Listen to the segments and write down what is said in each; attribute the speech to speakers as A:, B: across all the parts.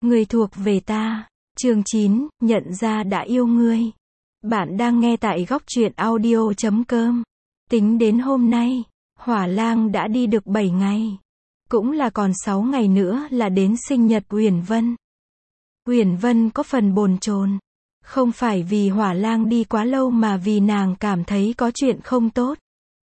A: Người thuộc về ta. Chương 9, nhận ra đã yêu ngươi. Bạn đang nghe tại góc truyện audio.com. Tính đến hôm nay, Hỏa Lang đã đi được 7 ngày. Cũng là còn 6 ngày nữa là đến sinh nhật Uyển Vân. Uyển Vân có phần bồn chồn. Không phải vì Hỏa Lang đi quá lâu mà vì nàng cảm thấy có chuyện không tốt.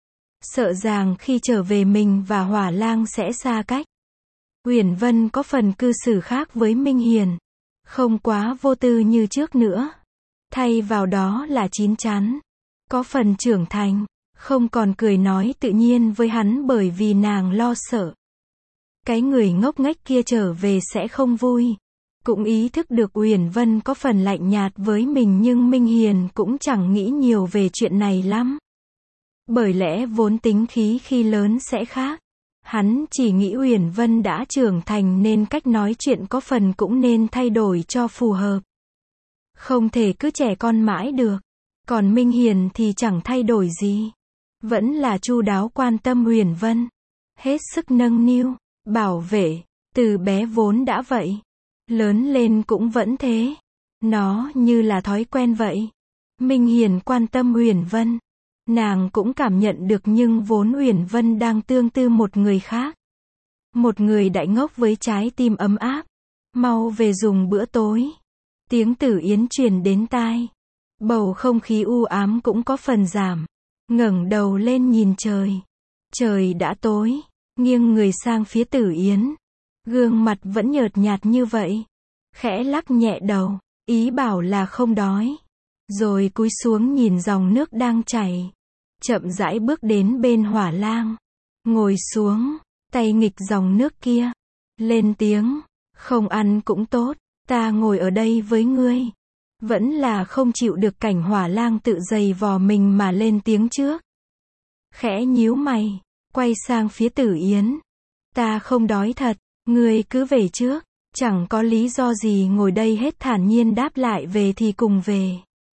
A: Sợ rằng khi trở về mình và Hỏa Lang sẽ xa cách. Uyển Vân có phần cư xử khác với Minh Hiền. Không quá vô tư như trước nữa. Thay vào đó là chín chắn. Có phần trưởng thành. Không còn cười nói tự nhiên với hắn bởi vì nàng lo sợ. Cái người ngốc nghếch kia trở về sẽ không vui. Cũng ý thức được Uyển Vân có phần lạnh nhạt với mình nhưng Minh Hiền cũng chẳng nghĩ nhiều về chuyện này lắm. Bởi lẽ vốn tính khí khi lớn sẽ khác. Hắn chỉ nghĩ Uyển Vân đã trưởng thành nên cách nói chuyện có phần cũng nên thay đổi cho phù hợp. Không thể cứ trẻ con mãi được. Còn Minh Hiền thì chẳng thay đổi gì. Vẫn là chu đáo quan tâm Uyển Vân. Hết sức nâng niu, bảo vệ, từ bé vốn đã vậy. Lớn lên cũng vẫn thế. Nó như là thói quen vậy. Minh Hiền quan tâm Uyển Vân. Nàng cũng cảm nhận được nhưng vốn Uyển Vân đang tương tư một người khác. Một người đại ngốc với trái tim ấm áp. Mau về dùng bữa tối. Tiếng Tử Yến truyền đến tai. Bầu không khí u ám cũng có phần giảm. Ngẩng đầu lên nhìn trời. Trời đã tối. Nghiêng người sang phía Tử Yến. Gương mặt vẫn nhợt nhạt như vậy. Khẽ lắc nhẹ đầu. Ý bảo là không đói. Rồi cúi xuống nhìn dòng nước đang chảy. Chậm rãi bước đến bên Hỏa Lang. Ngồi xuống. Tay nghịch dòng nước kia. Lên tiếng. Không ăn cũng tốt. Ta ngồi ở đây với ngươi. Vẫn là không chịu được cảnh Hỏa Lang tự giày vò mình mà lên tiếng trước. Khẽ nhíu mày. Quay sang phía Tử Yến. Ta không đói thật. Ngươi cứ về trước. Chẳng có lý do gì ngồi đây hết thản nhiên đáp lại về thì cùng về.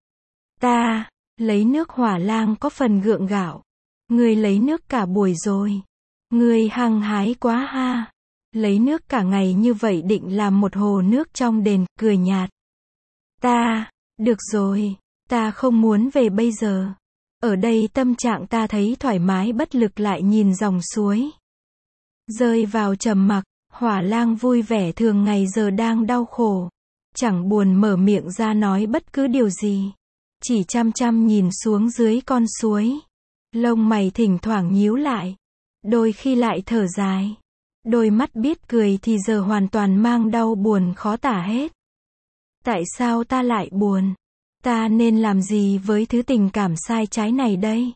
A: Ta, lấy nước. Hỏa Lang có phần gượng gạo. Ngươi lấy nước cả buổi rồi. Ngươi hăng hái quá ha. Lấy nước cả ngày như vậy định làm một hồ nước trong đền, cười nhạt. Ta, được rồi, ta không muốn về bây giờ. Ở đây tâm trạng ta thấy thoải mái bất lực lại nhìn dòng suối. Rơi vào trầm mặc, Hỏa Lang vui vẻ thường ngày giờ đang đau khổ. Chẳng buồn mở miệng ra nói bất cứ điều gì. Chỉ chăm chăm nhìn xuống dưới con suối. Lông mày thỉnh thoảng nhíu lại. Đôi khi lại thở dài. Đôi mắt biết cười thì giờ hoàn toàn mang đau buồn khó tả hết. Tại sao ta lại buồn? Ta nên làm gì với thứ tình cảm sai trái này đây?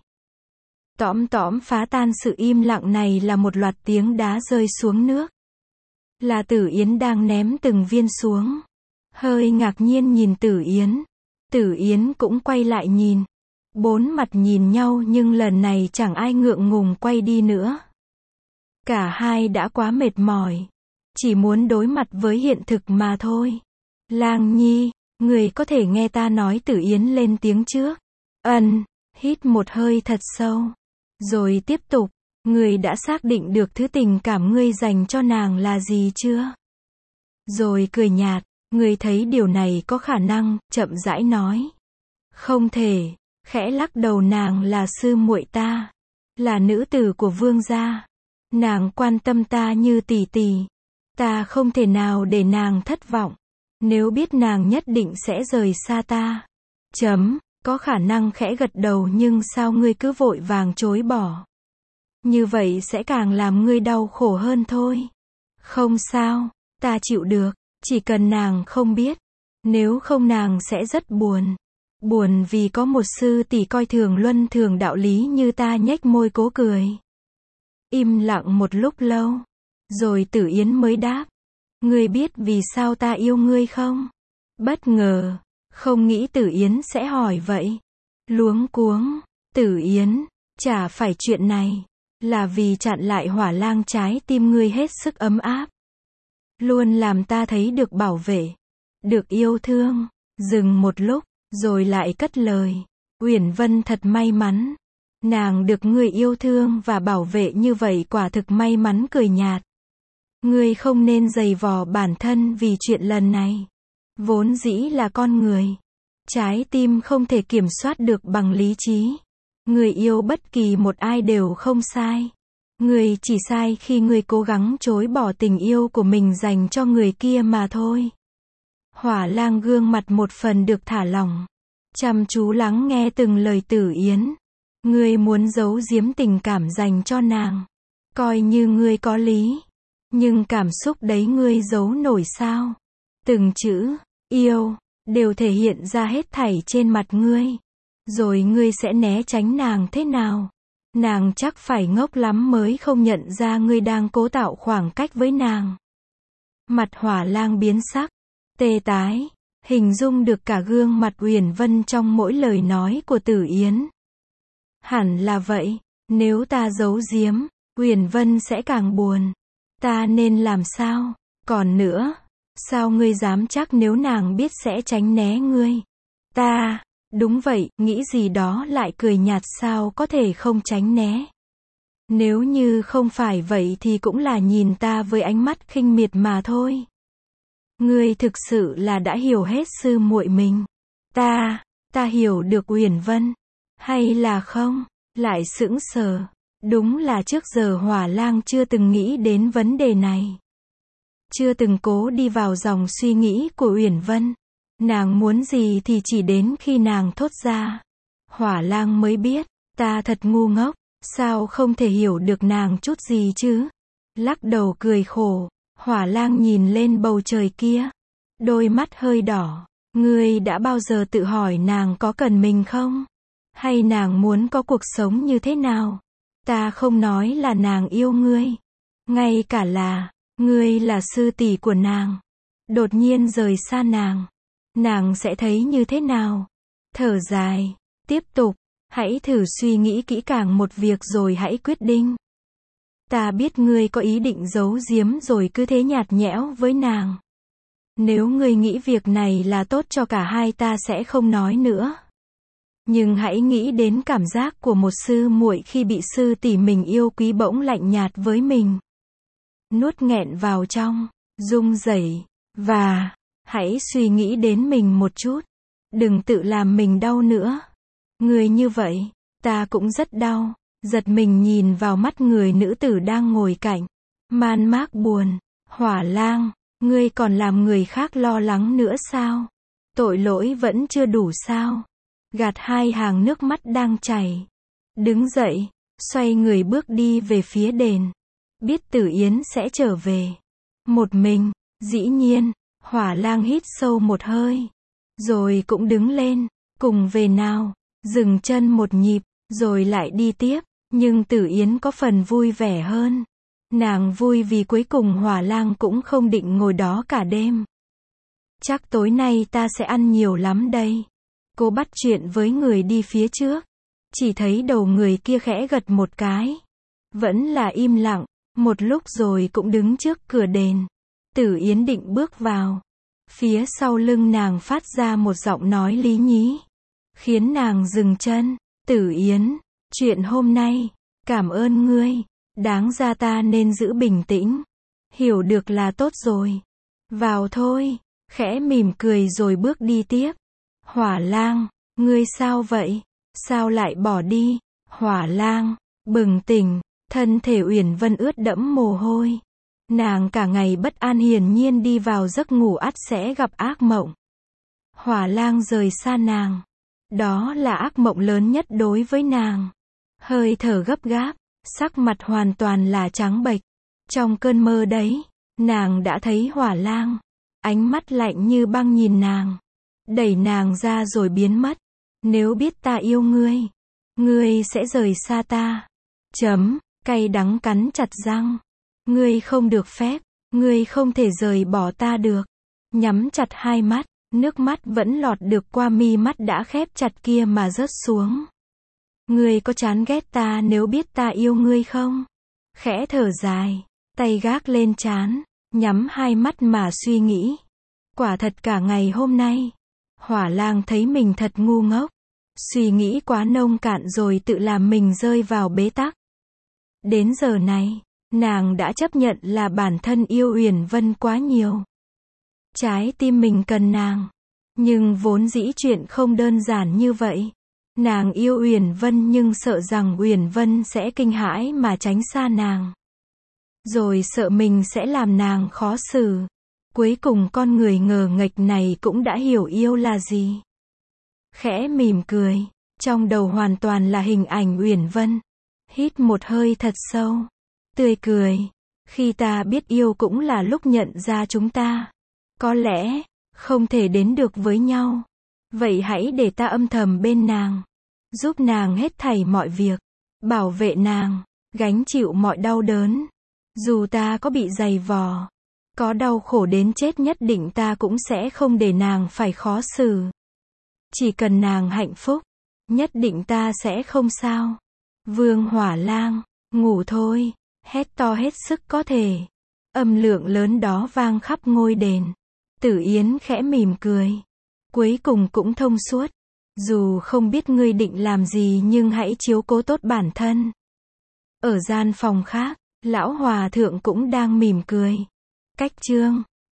A: Tõm tõm phá tan sự im lặng này là một loạt tiếng đá rơi xuống nước. Là Tử Yến đang ném từng viên xuống. Hơi ngạc nhiên nhìn Tử Yến. Tử Yến cũng quay lại nhìn. Bốn mặt nhìn nhau nhưng lần này chẳng ai ngượng ngùng quay đi nữa. Cả hai đã quá mệt mỏi. Chỉ muốn đối mặt với hiện thực mà thôi. Lang Nhi, người có thể nghe ta nói. Tử Yến lên tiếng trước. Hít một hơi thật sâu. Rồi tiếp tục. Người đã xác định được thứ tình cảm ngươi dành cho nàng là gì chưa? Rồi cười nhạt. Người thấy điều này có khả năng, chậm rãi nói. Không thể. Khẽ lắc đầu. Nàng là sư muội ta. Là nữ tử của vương gia. Nàng quan tâm ta như tỷ tỷ. Ta không thể nào để nàng thất vọng. Nếu biết nàng nhất định sẽ rời xa ta. Có khả năng khẽ gật đầu nhưng sao ngươi cứ vội vàng chối bỏ. Như vậy sẽ càng làm ngươi đau khổ hơn thôi. Không sao, ta chịu được. Chỉ cần nàng không biết. Nếu không nàng sẽ rất buồn. Buồn vì có một sư tỷ coi thường luân thường đạo lý như ta. Nhếch môi cố cười. Im lặng một lúc lâu. Rồi Tử Yến mới đáp. Ngươi biết vì sao ta yêu ngươi không? Bất ngờ. Không nghĩ Tử Yến sẽ hỏi vậy. Luống cuống. Tử Yến. Chả phải chuyện này. Là vì chặn lại Hỏa Lang trái tim ngươi hết sức ấm áp. Luôn làm ta thấy được bảo vệ. Được yêu thương. Dừng một lúc. Rồi lại cất lời. Uyển Vân thật may mắn. Nàng được người yêu thương và bảo vệ như vậy quả thực may mắn. Cười nhạt. Ngươi không nên giày vò bản thân vì chuyện lần này. Vốn dĩ là con người. Trái tim không thể kiểm soát được bằng lý trí. Người yêu bất kỳ một ai đều không sai. Người chỉ sai khi người cố gắng chối bỏ tình yêu của mình dành cho người kia mà thôi. Hỏa Lang gương mặt một phần được thả lỏng. Chăm chú lắng nghe từng lời Tử Yến. Ngươi muốn giấu giếm tình cảm dành cho nàng. Coi như ngươi có lý. Nhưng cảm xúc đấy ngươi giấu nổi sao? Từng chữ, yêu, đều thể hiện ra hết thảy trên mặt ngươi. Rồi ngươi sẽ né tránh nàng thế nào? Nàng chắc phải ngốc lắm mới không nhận ra ngươi đang cố tạo khoảng cách với nàng. Mặt Hỏa Lang biến sắc, tê tái, hình dung được cả gương mặt Uyển Vân trong mỗi lời nói của Tử Yến. Hẳn là vậy, nếu ta giấu giếm, Uyển Vân sẽ càng buồn. Ta nên làm sao? Còn nữa, sao ngươi dám chắc nếu nàng biết sẽ tránh né ngươi? Ta, đúng vậy, nghĩ gì đó lại cười nhạt sao có thể không tránh né. Nếu như không phải vậy thì cũng là nhìn ta với ánh mắt khinh miệt mà thôi. Ngươi thực sự là đã hiểu hết sư muội mình. Ta hiểu được Uyển Vân. Hay là không? Lại sững sờ. Đúng là trước giờ Hỏa Lang chưa từng nghĩ đến vấn đề này. Chưa từng cố đi vào dòng suy nghĩ của Uyển Vân. Nàng muốn gì thì chỉ đến khi nàng thốt ra. Hỏa Lang mới biết, ta thật ngu ngốc, sao không thể hiểu được nàng chút gì chứ? Lắc đầu cười khổ, Hỏa Lang nhìn lên bầu trời kia. Đôi mắt hơi đỏ, ngươi đã bao giờ tự hỏi nàng có cần mình không? Hay nàng muốn có cuộc sống như thế nào? Ta không nói là nàng yêu ngươi. Ngay cả là, ngươi là sư tỷ của nàng. Đột nhiên rời xa nàng sẽ thấy như thế nào? Thở dài, tiếp tục, hãy thử suy nghĩ kỹ càng một việc rồi hãy quyết định. Ta biết ngươi có ý định giấu giếm rồi cứ thế nhạt nhẽo với nàng. Nếu ngươi nghĩ việc này là tốt cho cả hai ta sẽ không nói nữa. Nhưng hãy nghĩ đến cảm giác của một sư muội khi bị sư tỷ mình yêu quý bỗng lạnh nhạt với mình. Nuốt nghẹn vào trong, run rẩy, và hãy suy nghĩ đến mình một chút. Đừng tự làm mình đau nữa. Người như vậy, ta cũng rất đau. Giật mình nhìn vào mắt người nữ tử đang ngồi cạnh. Man mác buồn. Hỏa Lang, ngươi còn làm người khác lo lắng nữa sao? Tội lỗi vẫn chưa đủ sao? Gạt hai hàng nước mắt đang chảy. Đứng dậy, xoay người bước đi về phía đền. Biết Tử Yến sẽ trở về. Một mình, dĩ nhiên, Hỏa Lang hít sâu một hơi. Rồi cũng đứng lên, cùng về nào, dừng chân một nhịp, rồi lại đi tiếp. Nhưng Tử Yến có phần vui vẻ hơn. Nàng vui vì cuối cùng Hỏa Lang cũng không định ngồi đó cả đêm. Chắc tối nay ta sẽ ăn nhiều lắm đây. Cô bắt chuyện với người đi phía trước. Chỉ thấy đầu người kia khẽ gật một cái. Vẫn là im lặng, một lúc rồi cũng đứng trước cửa đền. Tử Yến định bước vào. Phía sau lưng nàng phát ra một giọng nói lý nhí. Khiến nàng dừng chân. Tử Yến, chuyện hôm nay, cảm ơn ngươi. Đáng ra ta nên giữ bình tĩnh. Hiểu được là tốt rồi. Vào thôi. Khẽ mỉm cười rồi bước đi tiếp. Hỏa Lang, ngươi sao vậy? Sao lại bỏ đi? Hỏa Lang, bừng tỉnh, thân thể Uyển Vân ướt đẫm mồ hôi. Nàng cả ngày bất an hiển nhiên đi vào giấc ngủ ắt sẽ gặp ác mộng. Hỏa Lang rời xa nàng. Đó là ác mộng lớn nhất đối với nàng. Hơi thở gấp gáp, sắc mặt hoàn toàn là trắng bệch. Trong cơn mơ đấy, nàng đã thấy Hỏa Lang. Ánh mắt lạnh như băng nhìn nàng. Đẩy nàng ra rồi biến mất. Nếu biết ta yêu ngươi, ngươi sẽ rời xa ta. Cay đắng cắn chặt răng. Ngươi không được phép, ngươi không thể rời bỏ ta được. Nhắm chặt hai mắt, nước mắt vẫn lọt được qua mi mắt đã khép chặt kia mà rớt xuống. Ngươi có chán ghét ta nếu biết ta yêu ngươi không? Khẽ thở dài, tay gác lên trán, nhắm hai mắt mà suy nghĩ. Quả thật cả ngày hôm nay, Hỏa Lang thấy mình thật ngu ngốc. Suy nghĩ quá nông cạn rồi tự làm mình rơi vào bế tắc. Đến giờ này, Nàng đã chấp nhận là bản thân yêu Uyển Vân quá nhiều. Trái tim mình cần nàng. Nhưng vốn dĩ chuyện không đơn giản như vậy. Nàng yêu Uyển Vân nhưng sợ rằng Uyển Vân sẽ kinh hãi mà tránh xa nàng. Rồi sợ mình sẽ làm nàng khó xử. Cuối cùng con người ngờ nghệch này cũng đã hiểu yêu là gì. Khẽ mỉm cười. Trong đầu hoàn toàn là hình ảnh Uyển Vân. Hít một hơi thật sâu. Tươi cười. Khi ta biết yêu cũng là lúc nhận ra chúng ta có lẽ không thể đến được với nhau. Vậy hãy để ta âm thầm bên nàng. Giúp nàng hết thảy mọi việc. Bảo vệ nàng. Gánh chịu mọi đau đớn. Dù ta có bị dày vò. Có đau khổ đến chết nhất định ta cũng sẽ không để nàng phải khó xử. Chỉ cần nàng hạnh phúc. Nhất định ta sẽ không sao. Vương Hỏa Lang. Ngủ thôi. Hét to hết sức có thể. Âm lượng lớn đó vang khắp ngôi đền. Tử Yến khẽ mỉm cười. Cuối cùng cũng thông suốt. Dù không biết ngươi định làm gì nhưng hãy chiếu cố tốt bản thân. Ở gian phòng khác, lão hòa thượng cũng đang mỉm cười. Cách chương